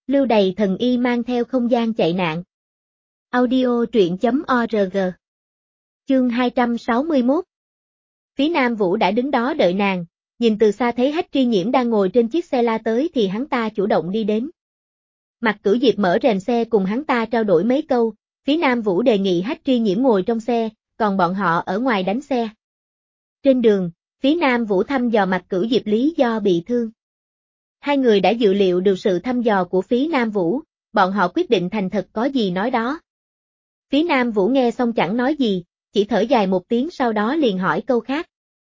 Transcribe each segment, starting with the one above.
Lưu Đày thần y mang theo không gian chạy nạn. Audio truyện.org. Chương 261. Phí Nam Vũ đã đứng đó đợi nàng, nhìn từ xa thấy Hách Tri Nhiễm đang ngồi trên chiếc xe la tới thì hắn ta chủ động đi đến. Mạc Cửu Diệp mở rèm xe cùng hắn ta trao đổi mấy câu, Phí Nam Vũ đề nghị Hách Tri Nhiễm ngồi trong xe, còn bọn họ ở ngoài đánh xe. Trên đường, Phí Nam Vũ thăm dò Mạc Cửu Diệp lý do bị thương. Hai người đã dự liệu được sự thăm dò của Phí Nam Vũ, bọn họ quyết định thành thật có gì nói đó. Phí Nam Vũ nghe xong chẳng nói gì, chỉ thở dài một tiếng sau đó liền hỏi câu khác.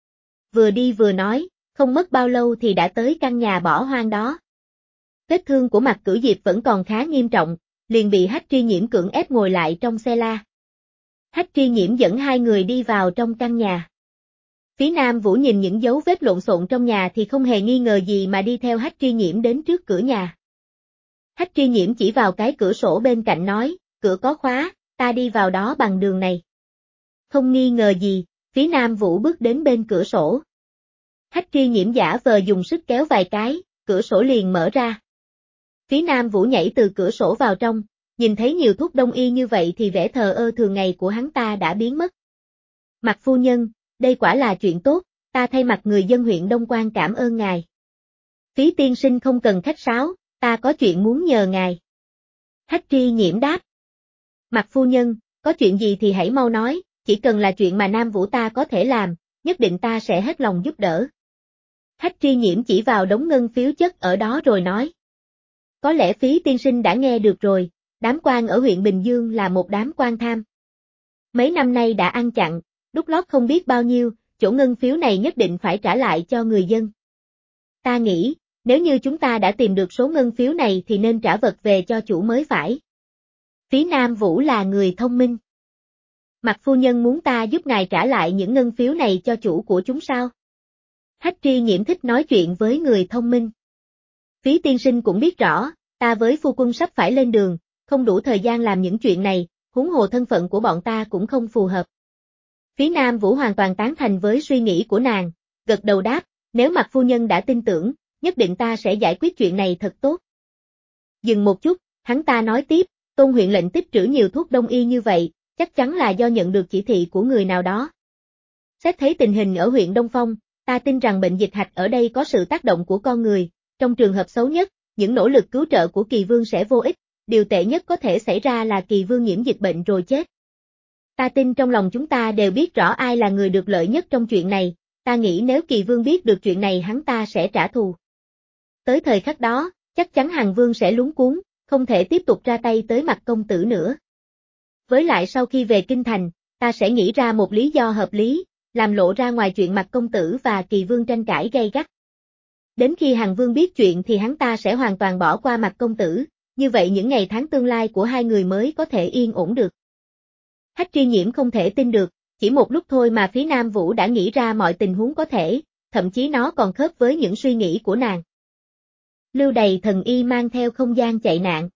Vừa đi vừa nói, không mất bao lâu thì đã tới căn nhà bỏ hoang đó. Vết thương của Mạc Cửu Diệp vẫn còn khá nghiêm trọng, liền bị Hách Tri Nhiễm cưỡng ép ngồi lại trong xe la. Hách Tri Nhiễm dẫn hai người đi vào trong căn nhà. Phí Nam Vũ nhìn những dấu vết lộn xộn trong nhà thì không hề nghi ngờ gì mà đi theo Hách Tri Nhiễm đến trước cửa nhà. Hách Tri Nhiễm chỉ vào cái cửa sổ bên cạnh nói, cửa có khóa, ta đi vào đó bằng đường này. Không nghi ngờ gì, Phí Nam Vũ bước đến bên cửa sổ. Hách Tri Nhiễm giả vờ dùng sức kéo vài cái, cửa sổ liền mở ra. Phí Nam Vũ nhảy từ cửa sổ vào trong, nhìn thấy nhiều thuốc đông y như vậy thì vẻ thờ ơ thường ngày của hắn ta đã biến mất. Mạc phu nhân, đây quả là chuyện tốt, ta thay mặt người dân huyện Đông Quan cảm ơn ngài. Phí tiên sinh không cần khách sáo, ta có chuyện muốn nhờ ngài. Hách Tri Nhiễm đáp. Mạc phu nhân, có chuyện gì thì hãy mau nói, chỉ cần là chuyện mà Nam Vũ ta có thể làm, nhất định ta sẽ hết lòng giúp đỡ. Hách Tri Nhiễm chỉ vào đống ngân phiếu chất ở đó rồi nói. Có lẽ Phí tiên sinh đã nghe được rồi, đám quan ở huyện Bình Dương là một đám quan tham. Mấy năm nay đã ăn chặn, đút lót không biết bao nhiêu, chỗ ngân phiếu này nhất định phải trả lại cho người dân. Ta nghĩ, nếu như chúng ta đã tìm được số ngân phiếu này thì nên trả vật về cho chủ mới phải. Phí Nam Vũ là người thông minh. Mạc phu nhân muốn ta giúp ngài trả lại những ngân phiếu này cho chủ của chúng sao? Hách Tri Nhiễm thích nói chuyện với người thông minh. Phí tiên sinh cũng biết rõ, ta với phu quân sắp phải lên đường, không đủ thời gian làm những chuyện này, huống hồ thân phận của bọn ta cũng không phù hợp. Phí Nam Vũ hoàn toàn tán thành với suy nghĩ của nàng, gật đầu đáp, nếu Mạc phu nhân đã tin tưởng, nhất định ta sẽ giải quyết chuyện này thật tốt. Dừng một chút, hắn ta nói tiếp, Tôn huyện lệnh tích trữ nhiều thuốc đông y như vậy, chắc chắn là do nhận được chỉ thị của người nào đó. Xét thấy tình hình ở huyện Đông Phong, ta tin rằng bệnh dịch hạch ở đây có sự tác động của con người, trong trường hợp xấu nhất, những nỗ lực cứu trợ của Kỳ Vương sẽ vô ích, điều tệ nhất có thể xảy ra là Kỳ Vương nhiễm dịch bệnh rồi chết. Ta tin trong lòng chúng ta đều biết rõ ai là người được lợi nhất trong chuyện này, ta nghĩ nếu Kỳ Vương biết được chuyện này hắn ta sẽ trả thù. Tới thời khắc đó, chắc chắn Hằng Vương sẽ lúng cuống, không thể tiếp tục ra tay tới Mạc công tử nữa. Với lại sau khi về Kinh Thành, ta sẽ nghĩ ra một lý do hợp lý, làm lộ ra ngoài chuyện Mạc công tử và Kỳ Vương tranh cãi gay gắt. Đến khi Hằng Vương biết chuyện thì hắn ta sẽ hoàn toàn bỏ qua Mạc công tử, như vậy những ngày tháng tương lai của hai người mới có thể yên ổn được. Hách Tri Nhiễm không thể tin được, chỉ một lúc thôi mà Phí Nam Vũ đã nghĩ ra mọi tình huống có thể, thậm chí nó còn khớp với những suy nghĩ của nàng. Lưu Đày thần y mang theo không gian chạy nạn.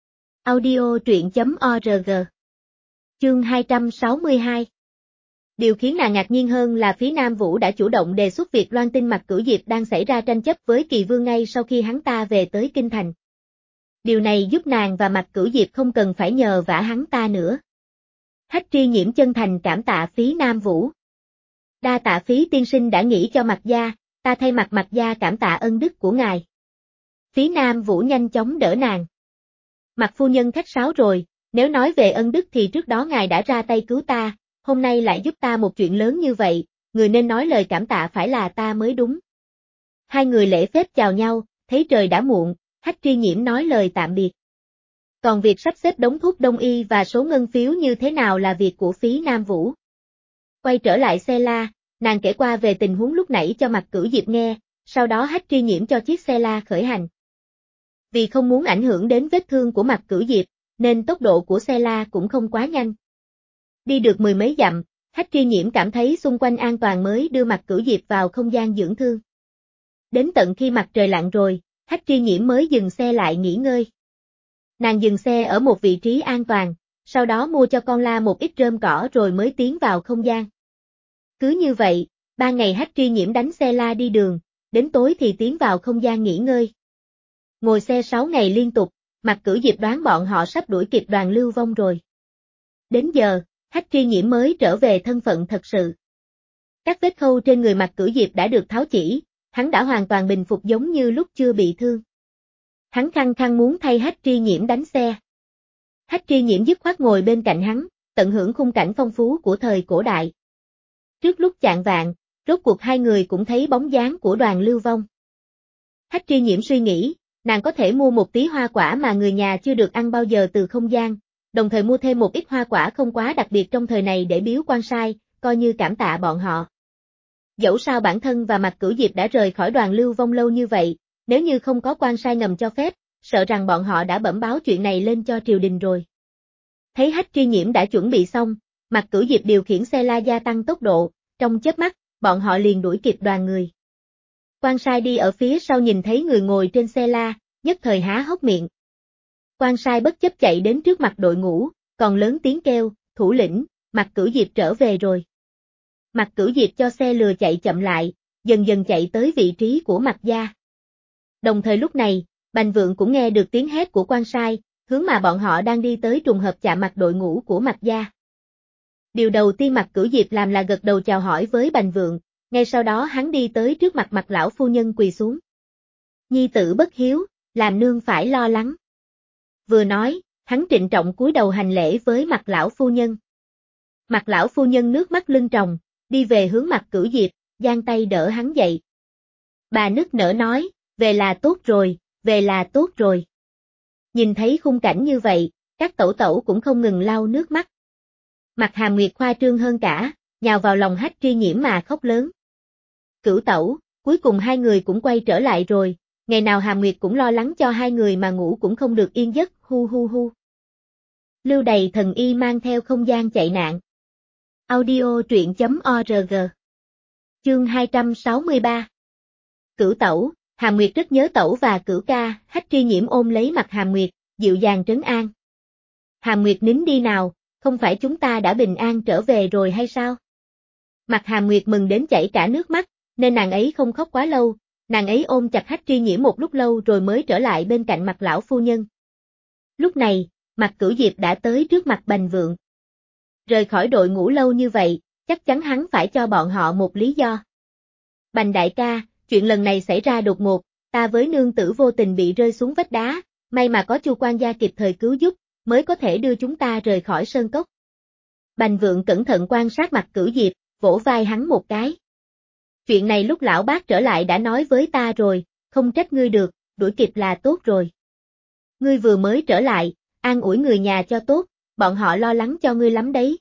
Audio truyện.org. Chương 262. Điều khiến nàng ngạc nhiên hơn là Phí Nam Vũ đã chủ động đề xuất việc loan tin Mạc Cửu Diệp đang xảy ra tranh chấp với Kỳ Vương ngay sau khi hắn ta về tới Kinh Thành. Điều này giúp nàng và Mạc Cửu Diệp không cần phải nhờ vả hắn ta nữa. Hách Tri Nhiễm chân thành cảm tạ Phí Nam Vũ. Đa tạ Phí tiên sinh đã nghĩ cho Mạc gia, ta thay mặt Mạc gia cảm tạ ân đức của ngài. Phí Nam Vũ nhanh chóng đỡ nàng. Mạc phu nhân khách sáo rồi, nếu nói về ân đức thì trước đó ngài đã ra tay cứu ta, hôm nay lại giúp ta một chuyện lớn như vậy, người nên nói lời cảm tạ phải là ta mới đúng. Hai người lễ phép chào nhau, thấy trời đã muộn, Hách Tri Nhiễm nói lời tạm biệt. Còn việc sắp xếp đống thuốc đông y và số ngân phiếu như thế nào là việc của Phí Nam Vũ. Quay trở lại xe la, nàng kể qua về tình huống lúc nãy cho Mạc Cửu Diệp nghe, sau đó Hách Tri Nhiễm cho chiếc xe la khởi hành. Vì không muốn ảnh hưởng đến vết thương của Mạc Cửu Diệp, nên tốc độ của xe la cũng không quá nhanh. Đi được mười mấy dặm, Hách Tri Nhiễm cảm thấy xung quanh an toàn mới đưa Mạc Cửu Diệp vào không gian dưỡng thương. Đến tận khi mặt trời lặn rồi, Hách Tri Nhiễm mới dừng xe lại nghỉ ngơi. Nàng dừng xe ở một vị trí an toàn, sau đó mua cho con la một ít rơm cỏ rồi mới tiến vào không gian. Cứ như vậy, 3 ngày Hách Tri Nhiễm đánh xe la đi đường, đến tối thì tiến vào không gian nghỉ ngơi. Ngồi xe 6 ngày liên tục, Mạc Cửu Diệp đoán bọn họ sắp đuổi kịp Đoàn Lưu Vong rồi. Đến giờ, Hách Tri Nhiễm mới trở về thân phận thật sự. Các vết khâu trên người Mạc Cửu Diệp đã được tháo chỉ, hắn đã hoàn toàn bình phục giống như lúc chưa bị thương. Hắn khăng khăng muốn thay Hách Tri Nhiễm đánh xe. Hách Tri Nhiễm dứt khoát ngồi bên cạnh hắn, tận hưởng khung cảnh phong phú của thời cổ đại. Trước lúc chạng vạng, rốt cuộc hai người cũng thấy bóng dáng của Đoàn Lưu Vong. Hách Tri Nhiễm suy nghĩ, nàng có thể mua một tí hoa quả mà người nhà chưa được ăn bao giờ từ không gian, đồng thời mua thêm một ít hoa quả không quá đặc biệt trong thời này để biếu quan sai, coi như cảm tạ bọn họ. Dẫu sao bản thân và Mạc Cửu Diệp đã rời khỏi Đoàn Lưu Vong lâu như vậy, nếu như không có quan sai ngầm cho phép, sợ rằng bọn họ đã bẩm báo chuyện này lên cho triều đình rồi. Thấy Hách Tri Nhiễm đã chuẩn bị xong, Mạc Cửu Diệp điều khiển xe la gia tăng tốc độ, trong chớp mắt, bọn họ liền đuổi kịp đoàn người. Quan sai đi ở phía sau nhìn thấy người ngồi trên xe la, nhất thời há hốc miệng. Quan sai bất chấp chạy đến trước mặt đội ngũ, còn lớn tiếng kêu, thủ lĩnh, Mạc Cửu Diệp trở về rồi. Mạc Cửu Diệp cho xe lừa chạy chậm lại, dần dần chạy tới vị trí của Mạc gia. Đồng thời lúc này, Bành Vượng cũng nghe được tiếng hét của quan sai, hướng mà bọn họ đang đi tới trùng hợp chạm mặt đội ngũ của Mạc gia. Điều đầu tiên Mạc Cửu Diệp làm là gật đầu chào hỏi với Bành Vượng, ngay sau đó hắn đi tới trước mặt Mạc lão phu nhân quỳ xuống. Nhi tử bất hiếu, làm nương phải lo lắng. Vừa nói, hắn trịnh trọng cúi đầu hành lễ với Mạc lão phu nhân. Mạc lão phu nhân nước mắt lưng tròng, đi về hướng Mạc Cửu Diệp, giang tay đỡ hắn dậy. Bà nức nở nói, về là tốt rồi, về là tốt rồi. Nhìn thấy khung cảnh như vậy, các tẩu tẩu cũng không ngừng lau nước mắt. Mạc Hàm Nguyệt khoa trương hơn cả, nhào vào lòng Hách Tri Nhiễm mà khóc lớn. Cửu tẩu, cuối cùng hai người cũng quay trở lại rồi, ngày nào Hàm Nguyệt cũng lo lắng cho hai người mà ngủ cũng không được yên giấc, hu hu hu. Lưu Đầy Thần Y mang theo không gian chạy nạn. Audio truyện.org. Chương 263. Cửu tẩu, Hàm Nguyệt rất nhớ tẩu và Cửu ca, Hách Tri Nhiễm ôm lấy mặt Hàm Nguyệt, dịu dàng trấn an. Hàm Nguyệt nín đi nào, không phải chúng ta đã bình an trở về rồi hay sao? Mặt Hàm Nguyệt mừng đến chảy cả nước mắt, nên nàng ấy không khóc quá lâu, nàng ấy ôm chặt Hách Tri Nhiễm một lúc lâu rồi mới trở lại bên cạnh Mạc lão phu nhân. Lúc này, Mạc Cửu Diệp đã tới trước mặt Bành Vượng. Rời khỏi đội ngũ lâu như vậy, chắc chắn hắn phải cho bọn họ một lý do. Bành đại ca, chuyện lần này xảy ra đột ngột, ta với nương tử vô tình bị rơi xuống vách đá, may mà có Chu quan gia kịp thời cứu giúp, mới có thể đưa chúng ta rời khỏi sơn cốc. Bành Vượng cẩn thận quan sát Mạc Cửu Diệp, vỗ vai hắn một cái. Chuyện này lúc lão bác trở lại đã nói với ta rồi, không trách ngươi được, đuổi kịp là tốt rồi. Ngươi vừa mới trở lại, an ủi người nhà cho tốt, bọn họ lo lắng cho ngươi lắm đấy.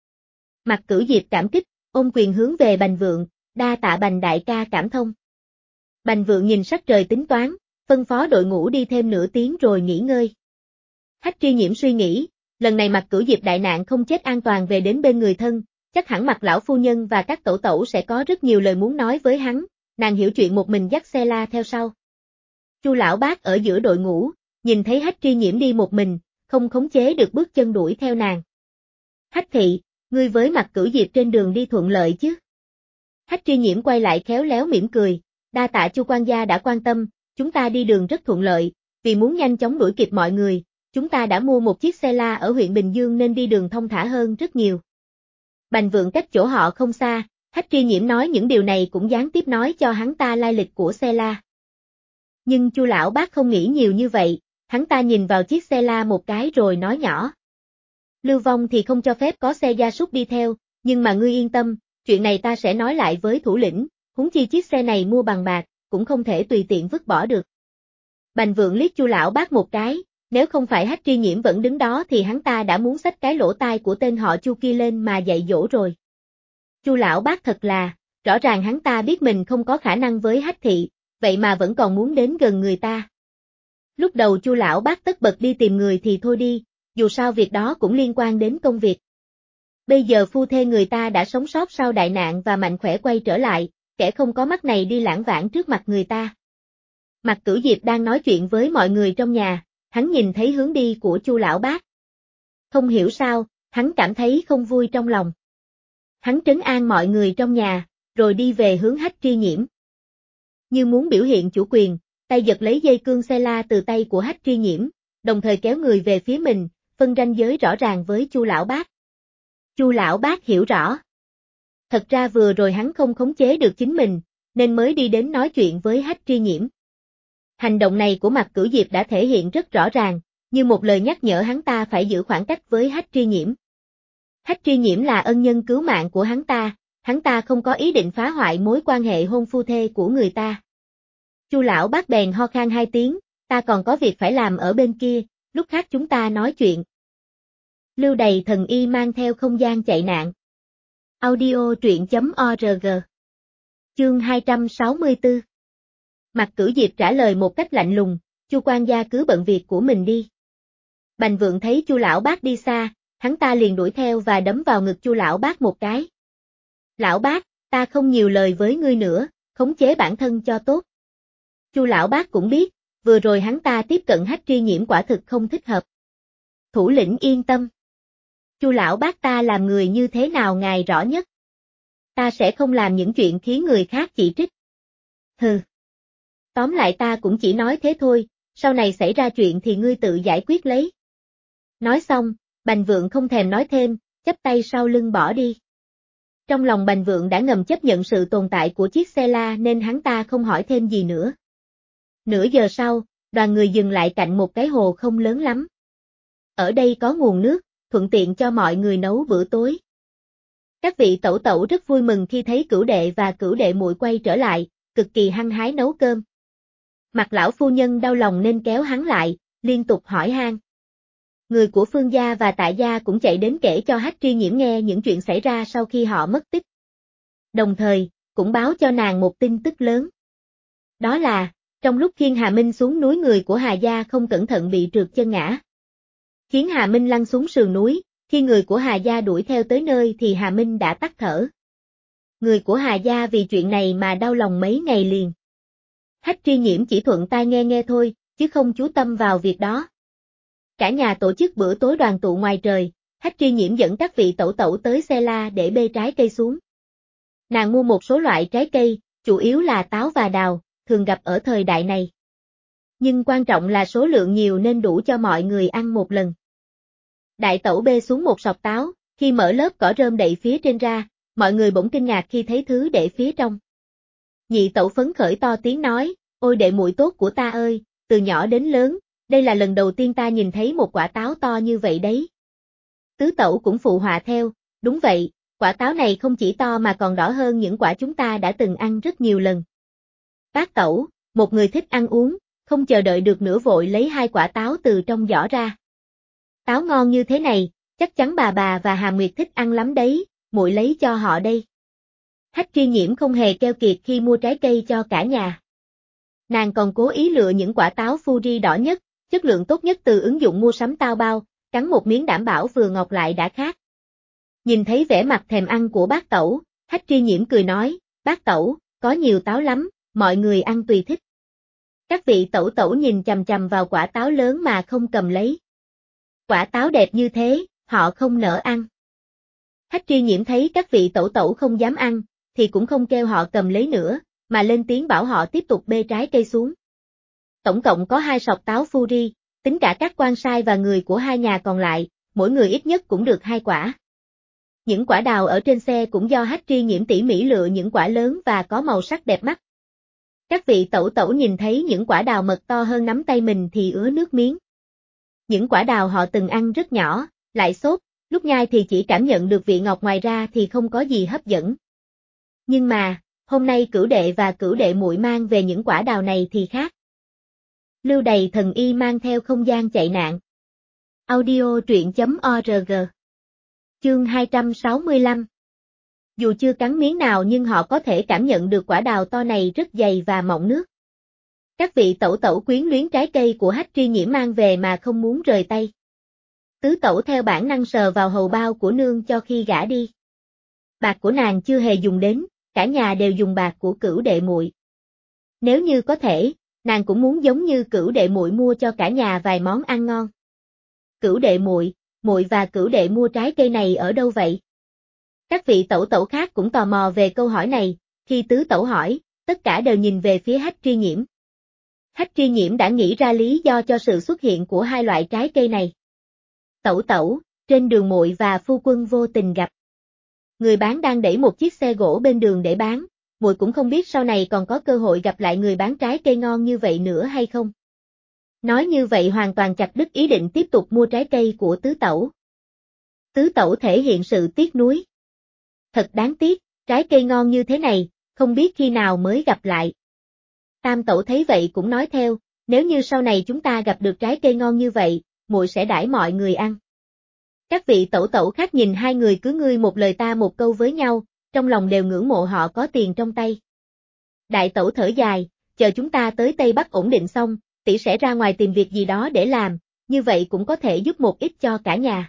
Mạc Cửu Diệp cảm kích, ôm quyền hướng về Bành Vượng, đa tạ Bành đại ca cảm thông. Bành Vượng nhìn sắc trời tính toán, phân phó đội ngũ đi thêm nửa tiếng rồi nghỉ ngơi. Hách Tri Nhiễm suy nghĩ, lần này Mạc Cửu Diệp đại nạn không chết an toàn về đến bên người thân, chắc hẳn Mạc lão phu nhân và các tẩu tẩu sẽ có rất nhiều lời muốn nói với hắn, nàng hiểu chuyện một mình dắt xe la theo sau. Chu lão bác ở giữa đội ngũ, nhìn thấy Hách Tri Nhiễm đi một mình, không khống chế được bước chân đuổi theo nàng. Hách thị, ngươi với Mạc Cửu Diệp trên đường đi thuận lợi chứ? Hách Tri Nhiễm quay lại khéo léo mỉm cười, đa tạ Chu quan gia đã quan tâm, chúng ta đi đường rất thuận lợi, vì muốn nhanh chóng đuổi kịp mọi người, chúng ta đã mua một chiếc xe la ở huyện Bình Dương nên đi đường thông thả hơn rất nhiều. Bành Vượng cách chỗ họ không xa, Hách Tri Nhiễm nói những điều này cũng gián tiếp nói cho hắn ta lai lịch của xe la. Nhưng Chu lão bác không nghĩ nhiều như vậy, hắn ta nhìn vào chiếc xe la một cái rồi nói nhỏ. Lưu Vong thì không cho phép có xe gia súc đi theo, nhưng mà ngươi yên tâm, chuyện này ta sẽ nói lại với thủ lĩnh, huống chi chiếc xe này mua bằng bạc, cũng không thể tùy tiện vứt bỏ được. Bành Vượng liếc Chu lão bác một cái, nếu không phải Hách Tri Nhiễm vẫn đứng đó thì hắn ta đã muốn xách cái lỗ tai của tên họ Chu kia lên mà dạy dỗ rồi. Chu lão bác thật là, rõ ràng hắn ta biết mình không có khả năng với Hách thị, vậy mà vẫn còn muốn đến gần người ta. Lúc đầu Chu lão bác tất bật đi tìm người thì thôi đi, dù sao việc đó cũng liên quan đến công việc. Bây giờ phu thê người ta đã sống sót sau đại nạn và mạnh khỏe quay trở lại, kẻ không có mắt này đi lãng vãng trước mặt người ta. Mạc Cửu Diệp đang nói chuyện với mọi người trong nhà, hắn nhìn thấy hướng đi của Chu lão bác. Không hiểu sao, hắn cảm thấy không vui trong lòng. Hắn trấn an mọi người trong nhà, rồi đi về hướng Hách Tri Nhiễm. Như muốn biểu hiện chủ quyền, tay giật lấy dây cương xe la từ tay của Hách Tri Nhiễm, đồng thời kéo người về phía mình, phân ranh giới rõ ràng với Chu lão bác. Chu lão bác hiểu rõ. Thật ra vừa rồi hắn không khống chế được chính mình, nên mới đi đến nói chuyện với Hách Tri Nhiễm. Hành động này của Mạc Cửu Diệp đã thể hiện rất rõ ràng, như một lời nhắc nhở hắn ta phải giữ khoảng cách với Hách Tri Nhiễm. Hách Tri Nhiễm là ân nhân cứu mạng của hắn ta không có ý định phá hoại mối quan hệ hôn phu thê của người ta. Chu lão bác bèn ho khan 2 tiếng, ta còn có việc phải làm ở bên kia, lúc khác chúng ta nói chuyện. Lưu Đầy Thần Y mang theo không gian chạy nạn. Audio truyện.org. Chương 264. Mạc Cửu Diệp trả lời một cách lạnh lùng, Chu quan gia cứ bận việc của mình đi. Bành Vượng thấy Chu lão bác đi xa, hắn ta liền đuổi theo và đấm vào ngực Chu lão bác một cái. Lão bác, ta không nhiều lời với ngươi nữa, khống chế bản thân cho tốt. Chu lão bác cũng biết, vừa rồi hắn ta tiếp cận Hách Tri Nhiễm quả thực không thích hợp. Thủ lĩnh yên tâm. Chu lão bác ta làm người như thế nào ngài rõ nhất. Ta sẽ không làm những chuyện khiến người khác chỉ trích. Hừ. Tóm lại ta cũng chỉ nói thế thôi, sau này xảy ra chuyện thì ngươi tự giải quyết lấy. Nói xong, Bành Vượng không thèm nói thêm, chắp tay sau lưng bỏ đi. Trong lòng Bành Vượng đã ngầm chấp nhận sự tồn tại của chiếc xe la nên hắn ta không hỏi thêm gì nữa. Nửa giờ sau, đoàn người dừng lại cạnh một cái hồ không lớn lắm. Ở đây có nguồn nước, thuận tiện cho mọi người nấu bữa tối. Các vị tẩu tẩu rất vui mừng khi thấy Cửu đệ và Cửu đệ muội quay trở lại, cực kỳ hăng hái nấu cơm. Mặt lão phu nhân đau lòng nên kéo hắn lại, liên tục hỏi han. Người của Phương gia và Tạ gia cũng chạy đến kể cho Hách Tri Nhiễm nghe những chuyện xảy ra sau khi họ mất tích. Đồng thời, cũng báo cho nàng một tin tức lớn. Đó là, trong lúc khiêng Hà Minh xuống núi người của Hà gia không cẩn thận bị trượt chân ngã. Khiến Hà Minh lăn xuống sườn núi, khi người của Hà gia đuổi theo tới nơi thì Hà Minh đã tắt thở. Người của Hà gia vì chuyện này mà đau lòng mấy ngày liền. Hách Tri Nhiễm chỉ thuận tai nghe nghe thôi, chứ không chú tâm vào việc đó. Cả nhà tổ chức bữa tối đoàn tụ ngoài trời, Hách Tri Nhiễm dẫn các vị tẩu tẩu tới xe la để bê trái cây xuống. Nàng mua một số loại trái cây, chủ yếu là táo và đào, thường gặp ở thời đại này. Nhưng quan trọng là số lượng nhiều nên đủ cho mọi người ăn một lần. Đại tẩu bê xuống một sọt táo, khi mở lớp cỏ rơm đậy phía trên ra, mọi người bỗng kinh ngạc khi thấy thứ để phía trong. Nhị tẩu phấn khởi to tiếng nói, ôi đệ muội tốt của ta ơi, từ nhỏ đến lớn, đây là lần đầu tiên ta nhìn thấy một quả táo to như vậy đấy. Tứ tẩu cũng phụ họa theo, đúng vậy, quả táo này không chỉ to mà còn đỏ hơn những quả chúng ta đã từng ăn rất nhiều lần. Bác tẩu, một người thích ăn uống, không chờ đợi được nữa vội lấy 2 quả táo từ trong giỏ ra. Táo ngon như thế này, chắc chắn bà và Hà Nguyệt thích ăn lắm đấy, muội lấy cho họ đây. Hách Tri Nhiễm không hề keo kiệt khi mua trái cây cho cả nhà. Nàng còn cố ý lựa những quả táo Fuji đỏ nhất, chất lượng tốt nhất từ ứng dụng mua sắm Taobao, cắn một miếng đảm bảo vừa ngọt lại đã khát. Nhìn thấy vẻ mặt thèm ăn của bác tẩu, Hách Tri Nhiễm cười nói, bác tẩu, có nhiều táo lắm, mọi người ăn tùy thích. Các vị tẩu tẩu nhìn chằm chằm vào quả táo lớn mà không cầm lấy. Quả táo đẹp như thế, họ không nỡ ăn. Hách Tri Nhiễm thấy các vị tẩu tẩu không dám ăn, thì cũng không kêu họ cầm lấy nữa, mà lên tiếng bảo họ tiếp tục bê trái cây xuống. Tổng cộng có 2 sọt táo Fuji, tính cả các quan sai và người của 2 nhà còn lại, mỗi người ít nhất cũng được 2 quả. Những quả đào ở trên xe cũng do Hách Tri Nhiễm tỉ mỉ lựa những quả lớn và có màu sắc đẹp mắt. Các vị tẩu tẩu nhìn thấy những quả đào mật to hơn nắm tay mình thì ứa nước miếng. Những quả đào họ từng ăn rất nhỏ, lại xốp, lúc nhai thì chỉ cảm nhận được vị ngọt ngoài ra thì không có gì hấp dẫn. Nhưng mà, hôm nay Cửu đệ và Cửu đệ muội mang về những quả đào này thì khác. Lưu Đầy Thần Y mang theo không gian chạy nạn. Audio truyện.org. Chương 265. Dù chưa cắn miếng nào nhưng họ có thể cảm nhận được quả đào to này rất dày và mọng nước. Các vị tẩu tẩu quyến luyến trái cây của Hách Tri Nhiễm mang về mà không muốn rời tay. Tứ tẩu theo bản năng sờ vào hầu bao của nương cho khi gả đi. Bạc của nàng chưa hề dùng đến, cả nhà đều dùng bạc của Cửu đệ muội. Nếu như có thể, nàng cũng muốn giống như Cửu đệ muội mua cho cả nhà vài món ăn ngon. Cửu đệ muội, muội và Cửu đệ mua trái cây này ở đâu vậy? Các vị tẩu tẩu khác cũng tò mò về câu hỏi này, khi tứ tẩu hỏi, tất cả đều nhìn về phía Hách Tri Nhiễm. Hách Tri Nhiễm đã nghĩ ra lý do cho sự xuất hiện của hai loại trái cây này. Tẩu tẩu, trên đường muội và phu quân vô tình gặp. Người bán đang đẩy một chiếc xe gỗ bên đường để bán, muội cũng không biết sau này còn có cơ hội gặp lại người bán trái cây ngon như vậy nữa hay không. Nói như vậy hoàn toàn chặt đứt ý định tiếp tục mua trái cây của tứ tẩu. Tứ tẩu thể hiện sự tiếc nuối. Thật đáng tiếc, trái cây ngon như thế này, không biết khi nào mới gặp lại. Tam tẩu thấy vậy cũng nói theo, nếu như sau này chúng ta gặp được trái cây ngon như vậy, muội sẽ đãi mọi người ăn. Các vị tẩu tẩu khác nhìn hai người cứ ngươi một lời ta một câu với nhau, trong lòng đều ngưỡng mộ họ có tiền trong tay. Đại tẩu thở dài, chờ chúng ta tới Tây Bắc ổn định xong, tỷ sẽ ra ngoài tìm việc gì đó để làm, như vậy cũng có thể giúp một ít cho cả nhà.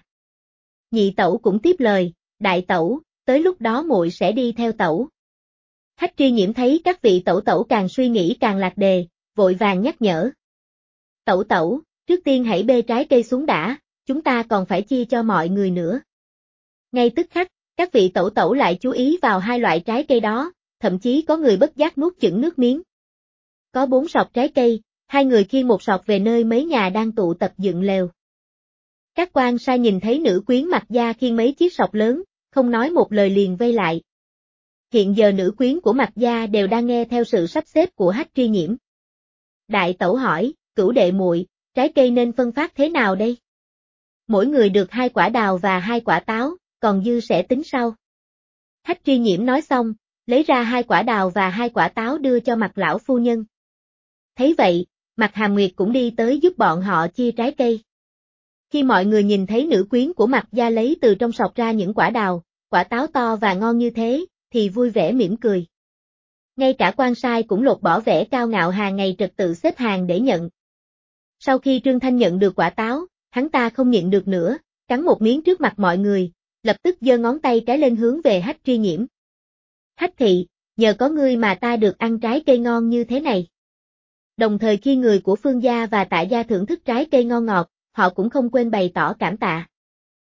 Nhị tẩu cũng tiếp lời, đại tẩu, tới lúc đó muội sẽ đi theo tẩu. Hách Tri Nhiễm thấy các vị tẩu tẩu càng suy nghĩ càng lạc đề, vội vàng nhắc nhở. Tẩu tẩu, trước tiên hãy bê trái cây xuống đã, chúng ta còn phải chia cho mọi người nữa. Ngay tức khắc, các vị tẩu tẩu lại chú ý vào hai loại trái cây đó, thậm chí có người bất giác nuốt chửng nước miếng. Có 4 sọt trái cây, hai người khiêng một sọt về nơi mấy nhà đang tụ tập dựng lều. Các quan sai nhìn thấy nữ quyến Mạc Gia khiêng mấy chiếc sọt lớn, không nói một lời liền vây lại. Hiện giờ nữ quyến của Mạc Gia đều đang nghe theo sự sắp xếp của Hách Tri Nhiễm. Đại tẩu hỏi, Cửu đệ muội, trái cây nên phân phát thế nào đây? Mỗi người được 2 quả đào và 2 quả táo, còn dư sẽ tính sau. Hách Tri Nhiễm nói xong, lấy ra 2 quả đào và 2 quả táo đưa cho Mạc lão phu nhân. Thấy vậy, Mạc Hàm Nguyệt cũng đi tới giúp bọn họ chia trái cây. Khi mọi người nhìn thấy nữ quyến của Mạc Gia lấy từ trong sọt ra những quả đào, quả táo to và ngon như thế, thì vui vẻ mỉm cười. Ngay cả quan sai cũng lột bỏ vẻ cao ngạo hàng ngày trật tự xếp hàng để nhận. Sau khi Trương Thanh nhận được quả táo, hắn ta không nhịn được nữa, cắn một miếng trước mặt mọi người, lập tức giơ ngón tay cái lên hướng về Hách Tri Nhiễm. Hách thị, nhờ có ngươi mà ta được ăn trái cây ngon như thế này. Đồng thời khi người của Phương gia và Tạ gia thưởng thức trái cây ngon ngọt, họ cũng không quên bày tỏ cảm tạ.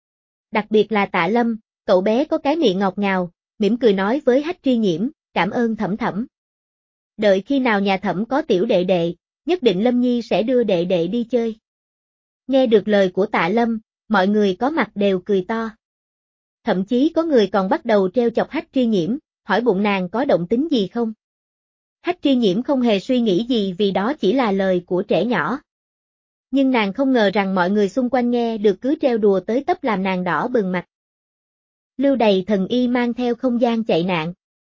Đặc biệt là Tạ Lâm, cậu bé có cái miệng ngọt ngào, mỉm cười nói với Hách Tri Nhiễm, cảm ơn Thẩm Thẩm. Đợi khi nào nhà Thẩm có tiểu đệ đệ, nhất định Lâm Nhi sẽ đưa đệ đệ đi chơi. Nghe được lời của Tạ Lâm, mọi người có mặt đều cười to. Thậm chí có người còn bắt đầu trêu chọc Hách Tri Nhiễm, hỏi bụng nàng có động tính gì không. Hách Tri Nhiễm không hề suy nghĩ gì vì đó chỉ là lời của trẻ nhỏ. Nhưng nàng không ngờ rằng mọi người xung quanh nghe được cứ trêu đùa tới tấp làm nàng đỏ bừng mặt. Lưu Đầy Thần Y mang theo không gian chạy nạn.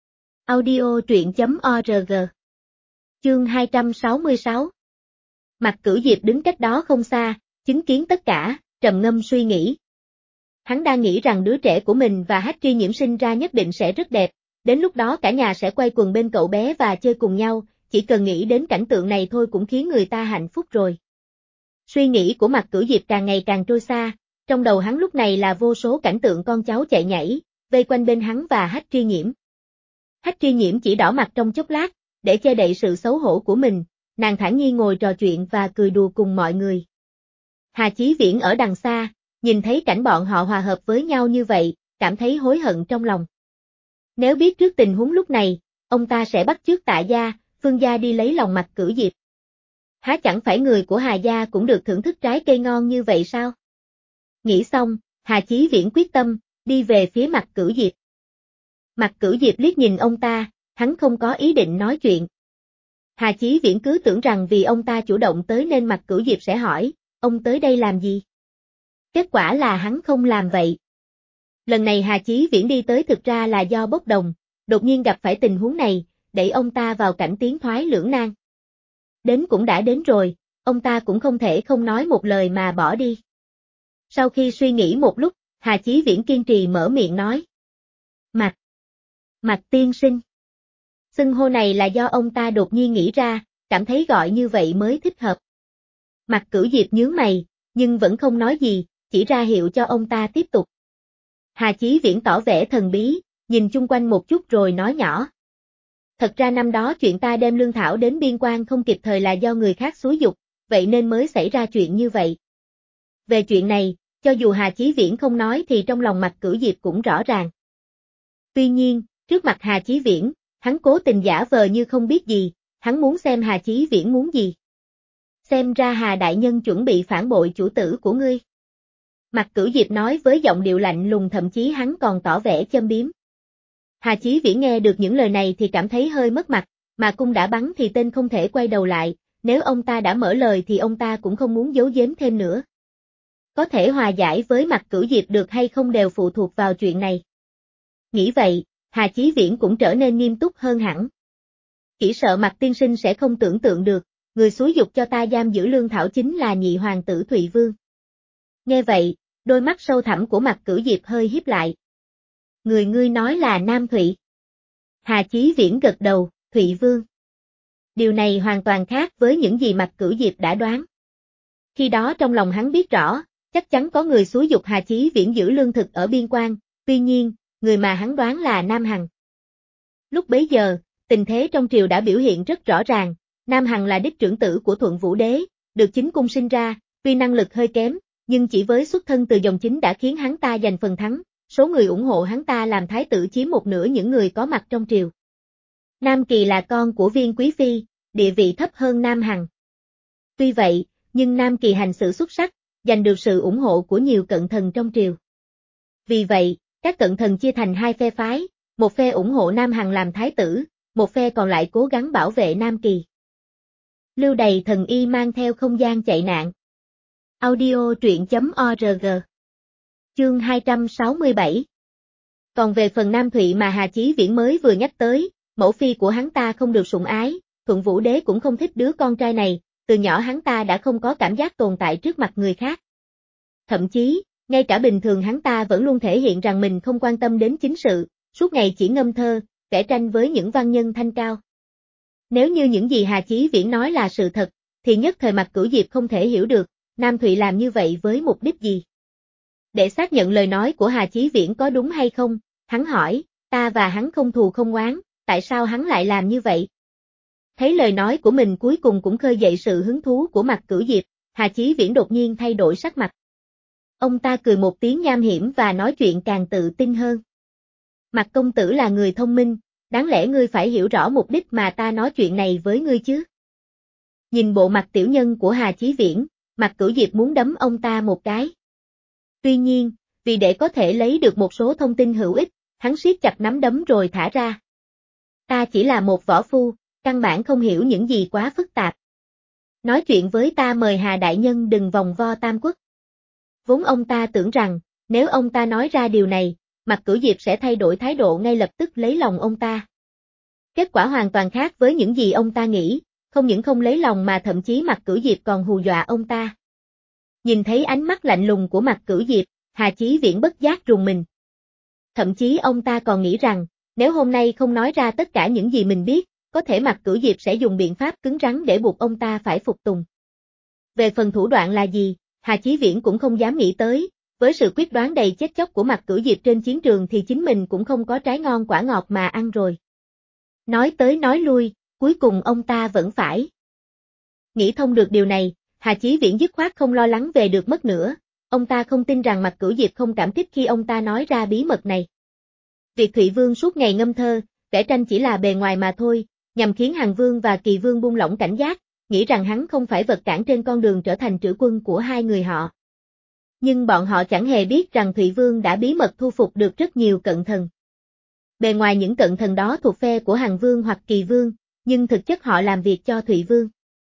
Audio truyện.org. Chương 266. Mạc Cửu Diệp đứng cách đó không xa, chứng kiến tất cả, trầm ngâm suy nghĩ. Hắn đang nghĩ rằng đứa trẻ của mình và Hách Tri Nhiễm sinh ra nhất định sẽ rất đẹp, đến lúc đó cả nhà sẽ quay quần bên cậu bé và chơi cùng nhau, chỉ cần nghĩ đến cảnh tượng này thôi cũng khiến người ta hạnh phúc rồi. Suy nghĩ của Mạc Cửu Diệp càng ngày càng trôi xa, trong đầu hắn lúc này là vô số cảnh tượng con cháu chạy nhảy, vây quanh bên hắn và Hách Tri Nhiễm. Hách Tri Nhiễm chỉ đỏ mặt trong chốc lát, để che đậy sự xấu hổ của mình, nàng thản nhiên ngồi trò chuyện và cười đùa cùng mọi người. Hà Chí Viễn ở đằng xa, nhìn thấy cảnh bọn họ hòa hợp với nhau như vậy, cảm thấy hối hận trong lòng. Nếu biết trước tình huống lúc này, ông ta sẽ bắt chước Tạ gia, Phương gia đi lấy lòng Mạc Cửu Diệp. Há chẳng phải người của Hà gia cũng được thưởng thức trái cây ngon như vậy sao? Nghĩ xong, Hà Chí Viễn quyết tâm, đi về phía Mạc Cửu Diệp. Mạc Cửu Diệp liếc nhìn ông ta, hắn không có ý định nói chuyện. Hà Chí Viễn cứ tưởng rằng vì ông ta chủ động tới nên Mạc Cửu Diệp sẽ hỏi, ông tới đây làm gì? Kết quả là hắn không làm vậy. Lần này Hà Chí Viễn đi tới thực ra là do bốc đồng, đột nhiên gặp phải tình huống này, đẩy ông ta vào cảnh tiến thoái lưỡng nan. Đến cũng đã đến rồi, ông ta cũng không thể không nói một lời mà bỏ đi. Sau khi suy nghĩ một lúc, Hà Chí Viễn kiên trì mở miệng nói. Mạc tiên sinh. Xưng hô này là do ông ta đột nhiên nghĩ ra, cảm thấy gọi như vậy mới thích hợp. Mạc Cửu Diệp nhướng mày, nhưng vẫn không nói gì, chỉ ra hiệu cho ông ta tiếp tục. Hà Chí Viễn tỏ vẻ thần bí, nhìn chung quanh một chút rồi nói nhỏ. Thật ra năm đó chuyện ta đem lương thảo đến biên quan không kịp thời là do người khác xúi giục, vậy nên mới xảy ra chuyện như vậy. Về chuyện này, cho dù Hà Chí Viễn không nói thì trong lòng Mạc Cửu Diệp cũng rõ ràng. Tuy nhiên, trước mặt Hà Chí Viễn, hắn cố tình giả vờ như không biết gì, hắn muốn xem Hà Chí Viễn muốn gì. Xem ra Hà đại nhân chuẩn bị phản bội chủ tử của ngươi. Mạc Cửu Diệp nói với giọng điệu lạnh lùng, thậm chí hắn còn tỏ vẻ châm biếm. Hà Chí Viễn nghe được những lời này thì cảm thấy hơi mất mặt, mà cung đã bắn thì tên không thể quay đầu lại, nếu ông ta đã mở lời thì ông ta cũng không muốn giấu giếm thêm nữa. Có thể hòa giải với Mạc Cửu Diệp được hay không đều phụ thuộc vào chuyện này. Nghĩ vậy, Hà Chí Viễn cũng trở nên nghiêm túc hơn hẳn. Chỉ sợ Mạc tiên sinh sẽ không tưởng tượng được, người xúi giục cho ta giam giữ Lương Thảo chính là nhị hoàng tử Thụy Vương. Nghe vậy, đôi mắt sâu thẳm của Mạc Cửu Diệp hơi híp lại. Người ngươi nói là Nam Thụy. Hà Chí Viễn gật đầu, Thụy Vương. Điều này hoàn toàn khác với những gì Mạc Cửu Diệp đã đoán. Khi đó trong lòng hắn biết rõ, chắc chắn có người xúi giục Hà Chí Viễn giữ lương thực ở biên quan, tuy nhiên, người mà hắn đoán là Nam Hằng. Lúc bấy giờ, tình thế trong triều đã biểu hiện rất rõ ràng, Nam Hằng là đích trưởng tử của Thuận Vũ Đế, được chính cung sinh ra, tuy năng lực hơi kém, nhưng chỉ với xuất thân từ dòng chính đã khiến hắn ta giành phần thắng, số người ủng hộ hắn ta làm thái tử chiếm một nửa những người có mặt trong triều. Nam Kỳ là con của Viên Quý Phi, địa vị thấp hơn Nam Hằng. Tuy vậy, nhưng Nam Kỳ hành sự xuất sắc, giành được sự ủng hộ của nhiều cận thần trong triều. Vì vậy, các cận thần chia thành hai phe phái, một phe ủng hộ Nam Hằng làm thái tử, một phe còn lại cố gắng bảo vệ Nam Kỳ. Lưu Đày thần y mang theo không gian chạy nạn. Audio truyện.org. Chương 267. Còn về phần Nam Thụy mà Hà Chí Viễn mới vừa nhắc tới, mẫu phi của hắn ta không được sủng ái, Thuận Vũ Đế cũng không thích đứa con trai này, từ nhỏ hắn ta đã không có cảm giác tồn tại trước mặt người khác. Thậm chí, ngay cả bình thường hắn ta vẫn luôn thể hiện rằng mình không quan tâm đến chính sự, suốt ngày chỉ ngâm thơ, vẽ tranh với những văn nhân thanh cao. Nếu như những gì Hà Chí Viễn nói là sự thật, thì nhất thời Mạc Cửu Diệp không thể hiểu được, Nam Thụy làm như vậy với mục đích gì. Để xác nhận lời nói của Hà Chí Viễn có đúng hay không, hắn hỏi, ta và hắn không thù không oán, tại sao hắn lại làm như vậy? Thấy lời nói của mình cuối cùng cũng khơi dậy sự hứng thú của Mạc Cửu Diệp, Hà Chí Viễn đột nhiên thay đổi sắc mặt. Ông ta cười một tiếng nham hiểm và nói chuyện càng tự tin hơn. Mạc công tử là người thông minh, đáng lẽ ngươi phải hiểu rõ mục đích mà ta nói chuyện này với ngươi chứ. Nhìn bộ mặt tiểu nhân của Hà Chí Viễn, Mạc Cửu Diệp muốn đấm ông ta một cái. Tuy nhiên, vì để có thể lấy được một số thông tin hữu ích, hắn siết chặt nắm đấm rồi thả ra. Ta chỉ là một võ phu, căn bản không hiểu những gì quá phức tạp. Nói chuyện với ta mời Hà đại nhân đừng vòng vo tam quốc. Vốn ông ta tưởng rằng, nếu ông ta nói ra điều này, Mạc Cửu Diệp sẽ thay đổi thái độ ngay lập tức lấy lòng ông ta. Kết quả hoàn toàn khác với những gì ông ta nghĩ, không những không lấy lòng mà thậm chí Mạc Cửu Diệp còn hù dọa ông ta. Nhìn thấy ánh mắt lạnh lùng của Mạc Cửu Diệp, Hà Chí Viễn bất giác rùng mình. Thậm chí ông ta còn nghĩ rằng, nếu hôm nay không nói ra tất cả những gì mình biết, có thể Mạc Cửu Diệp sẽ dùng biện pháp cứng rắn để buộc ông ta phải phục tùng. Về phần thủ đoạn là gì, Hà Chí Viễn cũng không dám nghĩ tới, với sự quyết đoán đầy chết chóc của Mạc Cửu Diệp trên chiến trường thì chính mình cũng không có trái ngon quả ngọt mà ăn rồi. Nói tới nói lui, cuối cùng ông ta vẫn phải. Nghĩ thông được điều này, Hà Chí Viễn dứt khoát không lo lắng về được mất nữa, ông ta không tin rằng Mạc Cửu Diệp không cảm kích khi ông ta nói ra bí mật này. Việc Thụy Vương suốt ngày ngâm thơ, vẽ tranh chỉ là bề ngoài mà thôi, nhằm khiến Hàn Vương và Kỳ Vương buông lỏng cảnh giác, nghĩ rằng hắn không phải vật cản trên con đường trở thành trữ quân của hai người họ. Nhưng bọn họ chẳng hề biết rằng Thụy Vương đã bí mật thu phục được rất nhiều cận thần. Bề ngoài những cận thần đó thuộc phe của Hàn Vương hoặc Kỳ Vương, nhưng thực chất họ làm việc cho Thụy Vương.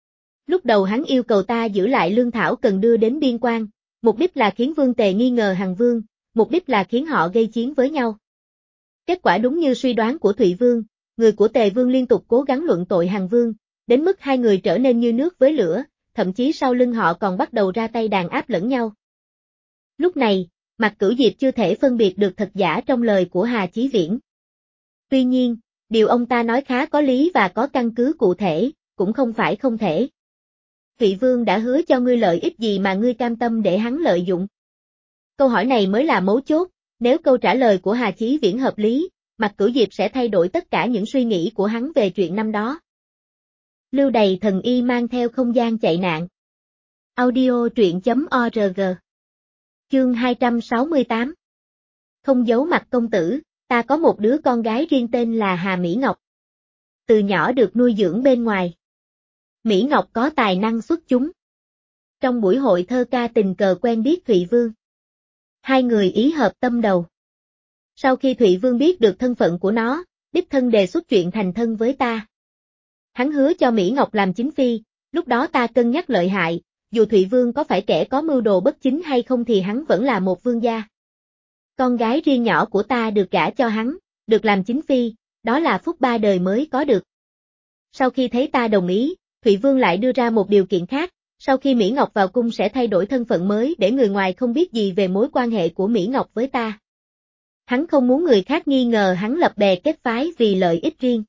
Lúc đầu hắn yêu cầu ta giữ lại lương thảo cần đưa đến biên quan, mục đích là khiến Vương Tề nghi ngờ Hàn Vương, mục đích là khiến họ gây chiến với nhau. Kết quả đúng như suy đoán của Thụy Vương, người của Tề Vương liên tục cố gắng luận tội Hàn Vương, đến mức hai người trở nên như nước với lửa, thậm chí sau lưng họ còn bắt đầu ra tay đàn áp lẫn nhau. Lúc này, Mạc Cửu Diệp chưa thể phân biệt được thật giả trong lời của Hà Chí Viễn. Tuy nhiên, điều ông ta nói khá có lý và có căn cứ cụ thể, cũng không phải không thể. Thụy Vương đã hứa cho ngươi lợi ích gì mà ngươi cam tâm để hắn lợi dụng? Câu hỏi này mới là mấu chốt, nếu câu trả lời của Hà Chí Viễn hợp lý, Mạc Cửu Diệp sẽ thay đổi tất cả những suy nghĩ của hắn về chuyện năm đó. Lưu Đày thần y mang theo không gian chạy nạn. Audio truyện.org. Chương 268. Không giấu mặt công tử, ta có một đứa con gái riêng tên là Hà Mỹ Ngọc. Từ nhỏ được nuôi dưỡng bên ngoài. Mỹ Ngọc có tài năng xuất chúng. Trong buổi hội thơ ca tình cờ quen biết Thụy Vương. Hai người ý hợp tâm đầu. Sau khi Thụy Vương biết được thân phận của nó, đích thân đề xuất chuyện thành thân với ta. Hắn hứa cho Mỹ Ngọc làm chính phi, lúc đó ta cân nhắc lợi hại, dù Thụy Vương có phải kẻ có mưu đồ bất chính hay không thì hắn vẫn là một vương gia. Con gái riêng nhỏ của ta được gả cho hắn, được làm chính phi, đó là phúc ba đời mới có được. Sau khi thấy ta đồng ý, Thụy Vương lại đưa ra một điều kiện khác, sau khi Mỹ Ngọc vào cung sẽ thay đổi thân phận mới để người ngoài không biết gì về mối quan hệ của Mỹ Ngọc với ta. Hắn không muốn người khác nghi ngờ hắn lập bè kết phái vì lợi ích riêng.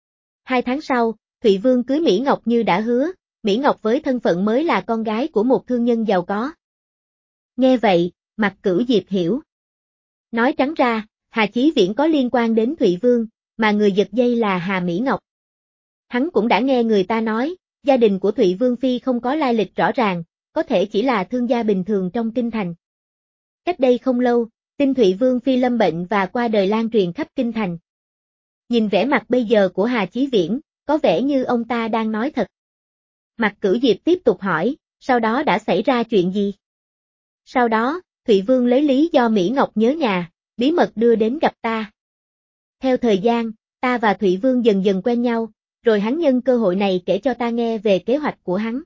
2 tháng sau, Thụy Vương cưới Mỹ Ngọc như đã hứa, Mỹ Ngọc với thân phận mới là con gái của một thương nhân giàu có. Nghe vậy, Mạc Cửu Diệp hiểu. Nói trắng ra, Hà Chí Viễn có liên quan đến Thụy Vương, mà người giật dây là Hà Mỹ Ngọc. Hắn cũng đã nghe người ta nói, gia đình của Thụy Vương Phi không có lai lịch rõ ràng, có thể chỉ là thương gia bình thường trong kinh thành. Cách đây không lâu, tin Thụy Vương Phi lâm bệnh và qua đời lan truyền khắp kinh thành. Nhìn vẻ mặt bây giờ của Hà Chí Viễn, có vẻ như ông ta đang nói thật. Mạc Cửu Diệp tiếp tục hỏi, sau đó đã xảy ra chuyện gì? Sau đó, Thụy Vương lấy lý do Mỹ Ngọc nhớ nhà, bí mật đưa đến gặp ta. Theo thời gian, ta và Thụy Vương dần dần quen nhau, rồi hắn nhân cơ hội này kể cho ta nghe về kế hoạch của hắn.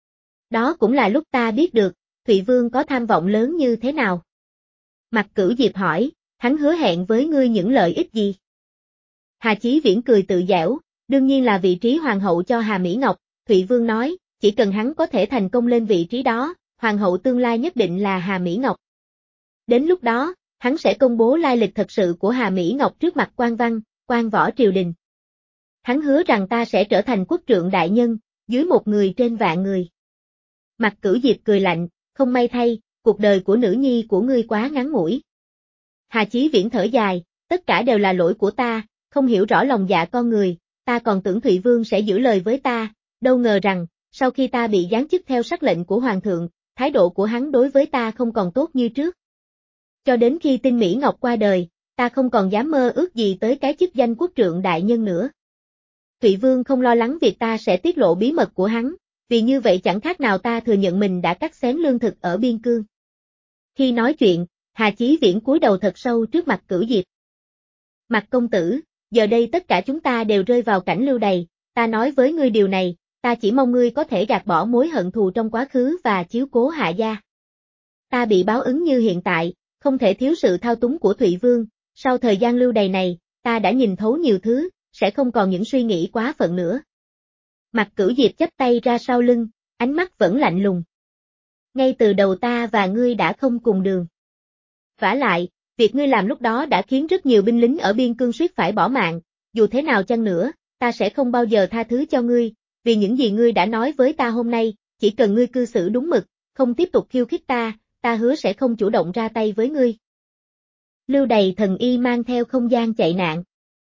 Đó cũng là lúc ta biết được, Thụy Vương có tham vọng lớn như thế nào. Mạc Cửu Diệp hỏi, hắn hứa hẹn với ngươi những lợi ích gì? Hà Chí Viễn cười tự giễu, đương nhiên là vị trí hoàng hậu cho Hà Mỹ Ngọc, Thụy Vương nói, chỉ cần hắn có thể thành công lên vị trí đó, hoàng hậu tương lai nhất định là Hà Mỹ Ngọc. Đến lúc đó, hắn sẽ công bố lai lịch thật sự của Hà Mỹ Ngọc trước mặt quan văn, quan võ triều đình. Hắn hứa rằng ta sẽ trở thành quốc trượng đại nhân, dưới một người trên vạn người. Mạc Cửu Diệp cười lạnh, không may thay, cuộc đời của nữ nhi của ngươi quá ngắn ngủi. Hà Chí Viễn thở dài, tất cả đều là lỗi của ta, không hiểu rõ lòng dạ con người, ta còn tưởng Thụy Vương sẽ giữ lời với ta, đâu ngờ rằng, sau khi ta bị giáng chức theo sắc lệnh của Hoàng thượng, thái độ của hắn đối với ta không còn tốt như trước. Cho đến khi tin Mỹ Ngọc qua đời, ta không còn dám mơ ước gì tới cái chức danh quốc trượng đại nhân nữa. Thụy Vương không lo lắng việc ta sẽ tiết lộ bí mật của hắn, vì như vậy chẳng khác nào ta thừa nhận mình đã cắt xén lương thực ở biên cương. Khi nói chuyện, Hà Chí Viễn cúi đầu thật sâu trước mặt Cửu Diệp. Mạc công tử, giờ đây tất cả chúng ta đều rơi vào cảnh lưu đày, ta nói với ngươi điều này, ta chỉ mong ngươi có thể gạt bỏ mối hận thù trong quá khứ và chiếu cố Hạ gia. Ta bị báo ứng như hiện tại, không thể thiếu sự thao túng của Thụy Vương, sau thời gian lưu đày này, ta đã nhìn thấu nhiều thứ, sẽ không còn những suy nghĩ quá phận nữa. Mạc Cửu Diệp chắp tay ra sau lưng, ánh mắt vẫn lạnh lùng. Ngay từ đầu ta và ngươi đã không cùng đường. Vả lại, việc ngươi làm lúc đó đã khiến rất nhiều binh lính ở biên cương suýt phải bỏ mạng, dù thế nào chăng nữa, ta sẽ không bao giờ tha thứ cho ngươi, vì những gì ngươi đã nói với ta hôm nay, chỉ cần ngươi cư xử đúng mực, không tiếp tục khiêu khích ta hứa sẽ không chủ động ra tay với ngươi. Lưu đày thần y mang theo không gian chạy nạn.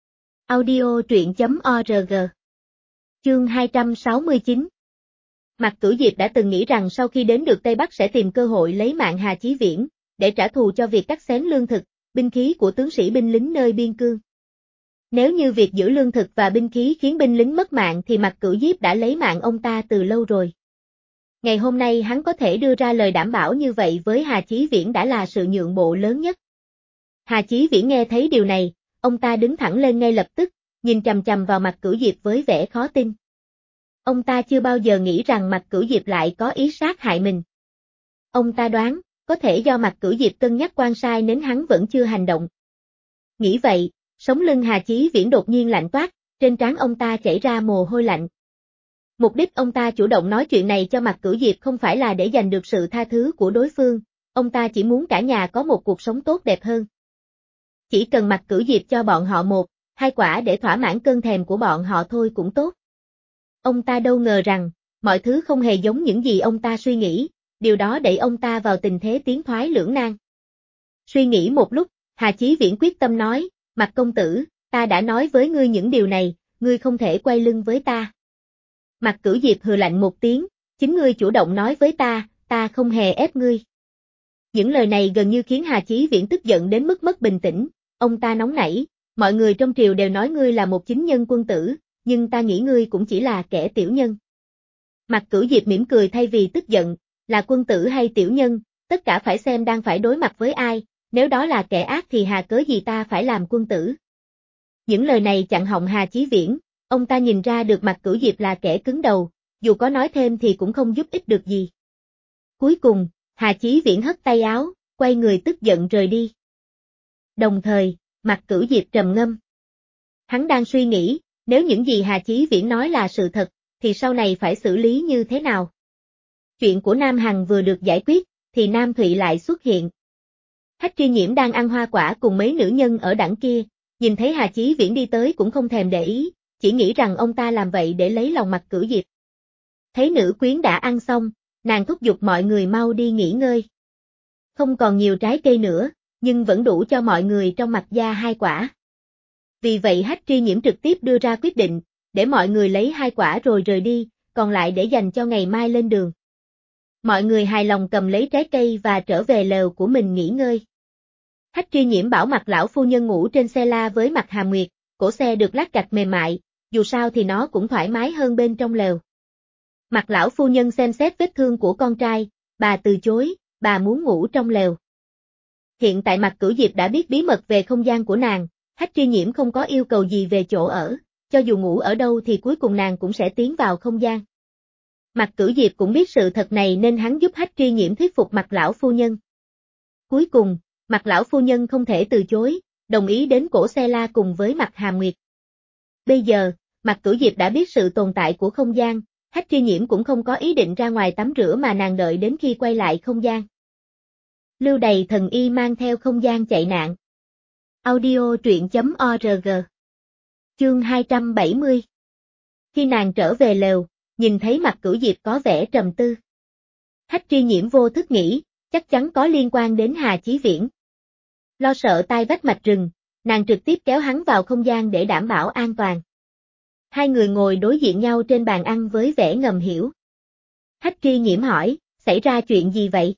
Audio truyện.org. Chương 269. Mạc Cửu Diệp đã từng nghĩ rằng sau khi đến được Tây Bắc sẽ tìm cơ hội lấy mạng Hà Chí Viễn, để trả thù cho việc cắt xén lương thực, binh khí của tướng sĩ binh lính nơi biên cương. Nếu như việc giữ lương thực và binh khí khiến binh lính mất mạng thì Mạc Cửu Diệp đã lấy mạng ông ta từ lâu rồi. Ngày hôm nay hắn có thể đưa ra lời đảm bảo như vậy với Hà Chí Viễn đã là sự nhượng bộ lớn nhất. Hà Chí Viễn nghe thấy điều này, ông ta đứng thẳng lên ngay lập tức, nhìn chằm chằm vào Mạc Cửu Diệp với vẻ khó tin. Ông ta chưa bao giờ nghĩ rằng Mạc Cửu Diệp lại có ý sát hại mình. Ông ta đoán, có thể do Mạc Cửu Diệp cân nhắc quan sai nên hắn vẫn chưa hành động. Nghĩ vậy, sống lưng Hà Chí Viễn đột nhiên lạnh toát, trên trán ông ta chảy ra mồ hôi lạnh. Mục đích ông ta chủ động nói chuyện này cho Mạc Cửu Diệp không phải là để giành được sự tha thứ của đối phương, ông ta chỉ muốn cả nhà có một cuộc sống tốt đẹp hơn. Chỉ cần Mạc Cửu Diệp cho bọn họ 1-2 quả để thỏa mãn cơn thèm của bọn họ thôi cũng tốt. Ông ta đâu ngờ rằng, mọi thứ không hề giống những gì ông ta suy nghĩ, điều đó đẩy ông ta vào tình thế tiến thoái lưỡng nan. Suy nghĩ một lúc, Hà Chí Viễn quyết tâm nói, Mạc công tử, ta đã nói với ngươi những điều này, ngươi không thể quay lưng với ta. Mạc Cửu Diệp hừ lạnh một tiếng, chính ngươi chủ động nói với ta không hề ép ngươi. Những lời này gần như khiến Hà Chí Viễn tức giận đến mức mất bình tĩnh, ông ta nóng nảy, mọi người trong triều đều nói ngươi là một chính nhân quân tử, nhưng ta nghĩ ngươi cũng chỉ là kẻ tiểu nhân. Mạc Cửu Diệp mỉm cười thay vì tức giận, là quân tử hay tiểu nhân, tất cả phải xem đang phải đối mặt với ai, nếu đó là kẻ ác thì hà cớ gì ta phải làm quân tử. Những lời này chặn họng Hà Chí Viễn, ông ta nhìn ra được Mạc Cửu Diệp là kẻ cứng đầu, dù có nói thêm thì cũng không giúp ích được gì. Cuối cùng, Hà Chí Viễn hất tay áo, quay người tức giận rời đi. Đồng thời, Mạc Cửu Diệp trầm ngâm. Hắn đang suy nghĩ, nếu những gì Hà Chí Viễn nói là sự thật, thì sau này phải xử lý như thế nào? Chuyện của Nam Hằng vừa được giải quyết, thì Nam Thụy lại xuất hiện. Hách Tri Nhiễm đang ăn hoa quả cùng mấy nữ nhân ở đằng kia, nhìn thấy Hà Chí Viễn đi tới cũng không thèm để ý, chỉ nghĩ rằng ông ta làm vậy để lấy lòng Mạc Cửu Diệp. Thấy nữ quyến đã ăn xong, nàng thúc giục mọi người mau đi nghỉ ngơi. Không còn nhiều trái cây nữa, nhưng vẫn đủ cho mọi người trong Mạc gia 2 quả. Vì vậy Hách Tri Nhiễm trực tiếp đưa ra quyết định, để mọi người lấy 2 quả rồi rời đi, còn lại để dành cho ngày mai lên đường. Mọi người hài lòng cầm lấy trái cây và trở về lều của mình nghỉ ngơi. Hách Tri Nhiễm bảo Mạc lão phu nhân ngủ trên xe la với Mạc Hàm Nguyệt, cổ xe được lát gạch mềm mại, dù sao thì nó cũng thoải mái hơn bên trong lều. Mạc lão phu nhân xem xét vết thương của con trai, bà từ chối, bà muốn ngủ trong lều. Hiện tại Mạc Cửu Diệp đã biết bí mật về không gian của nàng, Hách Tri Nhiễm không có yêu cầu gì về chỗ ở, cho dù ngủ ở đâu thì cuối cùng nàng cũng sẽ tiến vào không gian. Mạc Cửu Diệp cũng biết sự thật này nên hắn giúp Hách Tri Nhiễm thuyết phục Mạc lão phu nhân. Cuối cùng, Mạc lão phu nhân không thể từ chối, đồng ý đến cổ xe la cùng với Mạc Hàm Nguyệt. Bây giờ, Mạc Cửu Diệp đã biết sự tồn tại của không gian, Hách Tri Nhiễm cũng không có ý định ra ngoài tắm rửa mà nàng đợi đến khi quay lại không gian. Lưu Đày thần y mang theo không gian chạy nạn. Audio truyện.org. Chương 270. Khi nàng trở về lều, nhìn thấy Mạc Cửu Diệp có vẻ trầm tư. Hách Tri Nhiễm vô thức nghĩ, chắc chắn có liên quan đến Hà Chí Viễn. Lo sợ tai vách mạch rừng, nàng trực tiếp kéo hắn vào không gian để đảm bảo an toàn. Hai người ngồi đối diện nhau trên bàn ăn với vẻ ngầm hiểu. Hách Tri Nhiễm hỏi, xảy ra chuyện gì vậy?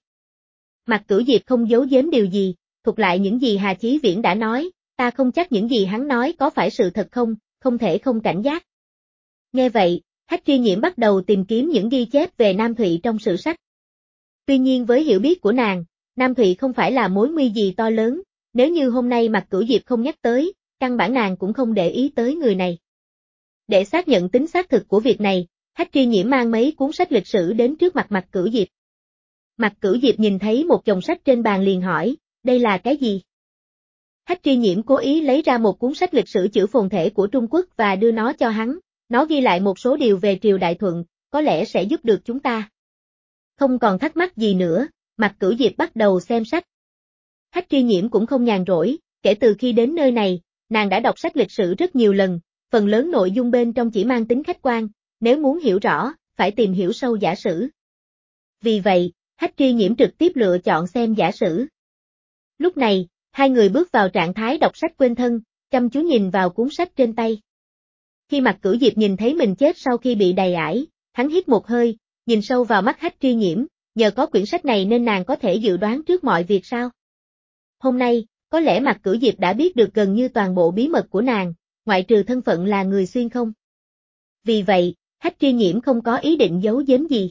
Mạc Cửu Diệp không giấu giếm điều gì, thuật lại những gì Hà Chí Viễn đã nói, ta không chắc những gì hắn nói có phải sự thật không, không thể không cảnh giác. Nghe vậy, Hách Tri Nhiễm bắt đầu tìm kiếm những ghi chép về Nam Thụy trong sử sách. Tuy nhiên với hiểu biết của nàng, Nam Thụy không phải là mối nguy gì to lớn, nếu như hôm nay Mạc Cửu Diệp không nhắc tới, căn bản nàng cũng không để ý tới người này. Để xác nhận tính xác thực của việc này, Hách Tri Nhiễm mang mấy cuốn sách lịch sử đến trước mặt Mạc Cửu Diệp. Mạc Cửu Diệp nhìn thấy một chồng sách trên bàn liền hỏi, đây là cái gì? Hách Tri Nhiễm cố ý lấy ra một cuốn sách lịch sử chữ phồn thể của Trung Quốc và đưa nó cho hắn, nó ghi lại một số điều về triều Đại Thuận, có lẽ sẽ giúp được chúng ta. Không còn thắc mắc gì nữa, Mạc Cửu Diệp bắt đầu xem sách. Hách Tri Nhiễm cũng không nhàn rỗi, kể từ khi đến nơi này, nàng đã đọc sách lịch sử rất nhiều lần, phần lớn nội dung bên trong chỉ mang tính khách quan, nếu muốn hiểu rõ, phải tìm hiểu sâu giả sử. Vì vậy, Hách Tri Nhiễm trực tiếp lựa chọn xem giả sử. Lúc này, hai người bước vào trạng thái đọc sách quên thân, chăm chú nhìn vào cuốn sách trên tay. Khi Mạc Cửu Diệp nhìn thấy mình chết sau khi bị đày ải, hắn hít một hơi, nhìn sâu vào mắt Hách Tri Nhiễm, nhờ có quyển sách này nên nàng có thể dự đoán trước mọi việc sao? Hôm nay, có lẽ Mạc Cửu Diệp đã biết được gần như toàn bộ bí mật của nàng, ngoại trừ thân phận là người xuyên không. Vì vậy, Hách Tri Nhiễm không có ý định giấu giếm gì.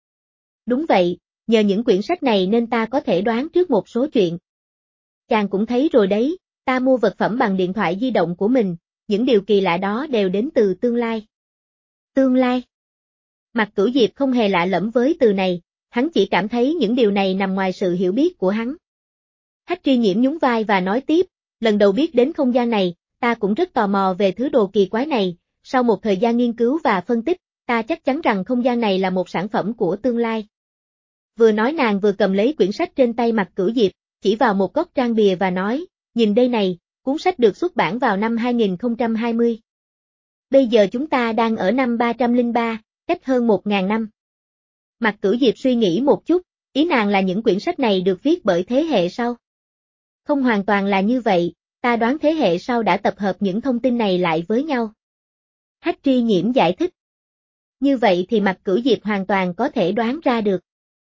Đúng vậy, nhờ những quyển sách này nên ta có thể đoán trước một số chuyện. Chàng cũng thấy rồi đấy, ta mua vật phẩm bằng điện thoại di động của mình, những điều kỳ lạ đó đều đến từ tương lai. Tương lai? Mạc Cửu Diệp không hề lạ lẫm với từ này, hắn chỉ cảm thấy những điều này nằm ngoài sự hiểu biết của hắn. Hách Tri Nhiễm nhún vai và nói tiếp, lần đầu biết đến không gian này, ta cũng rất tò mò về thứ đồ kỳ quái này, sau một thời gian nghiên cứu và phân tích, ta chắc chắn rằng không gian này là một sản phẩm của tương lai. Vừa nói nàng vừa cầm lấy quyển sách trên tay Mạc Cửu Diệp, chỉ vào một góc trang bìa và nói, nhìn đây này, cuốn sách được xuất bản vào năm 2020. Bây giờ chúng ta đang ở năm 303, cách hơn 1.000 năm. Mạc Cửu Diệp suy nghĩ một chút, ý nàng là những quyển sách này được viết bởi thế hệ sau. Không hoàn toàn là như vậy, ta đoán thế hệ sau đã tập hợp những thông tin này lại với nhau. Hách Tri Nhiễm giải thích. Như vậy thì Mạc Cửu Diệp hoàn toàn có thể đoán ra được.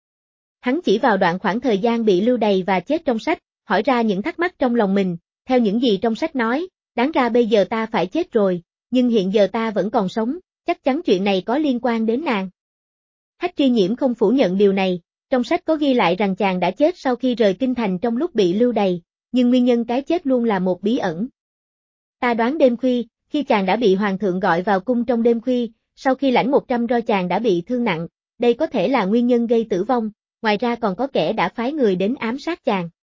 Hắn chỉ vào đoạn khoảng thời gian bị lưu đày và chết trong sách, hỏi ra những thắc mắc trong lòng mình, theo những gì trong sách nói, đáng ra bây giờ ta phải chết rồi, nhưng hiện giờ ta vẫn còn sống, chắc chắn chuyện này có liên quan đến nàng. Hách Tri Nhiễm không phủ nhận điều này, trong sách có ghi lại rằng chàng đã chết sau khi rời kinh thành trong lúc bị lưu đày, nhưng nguyên nhân cái chết luôn là một bí ẩn. Ta đoán đêm khuya, khi chàng đã bị hoàng thượng gọi vào cung trong đêm khuya, sau khi lãnh 100 roi chàng đã bị thương nặng, đây có thể là nguyên nhân gây tử vong, ngoài ra còn có kẻ đã phái người đến ám sát chàng.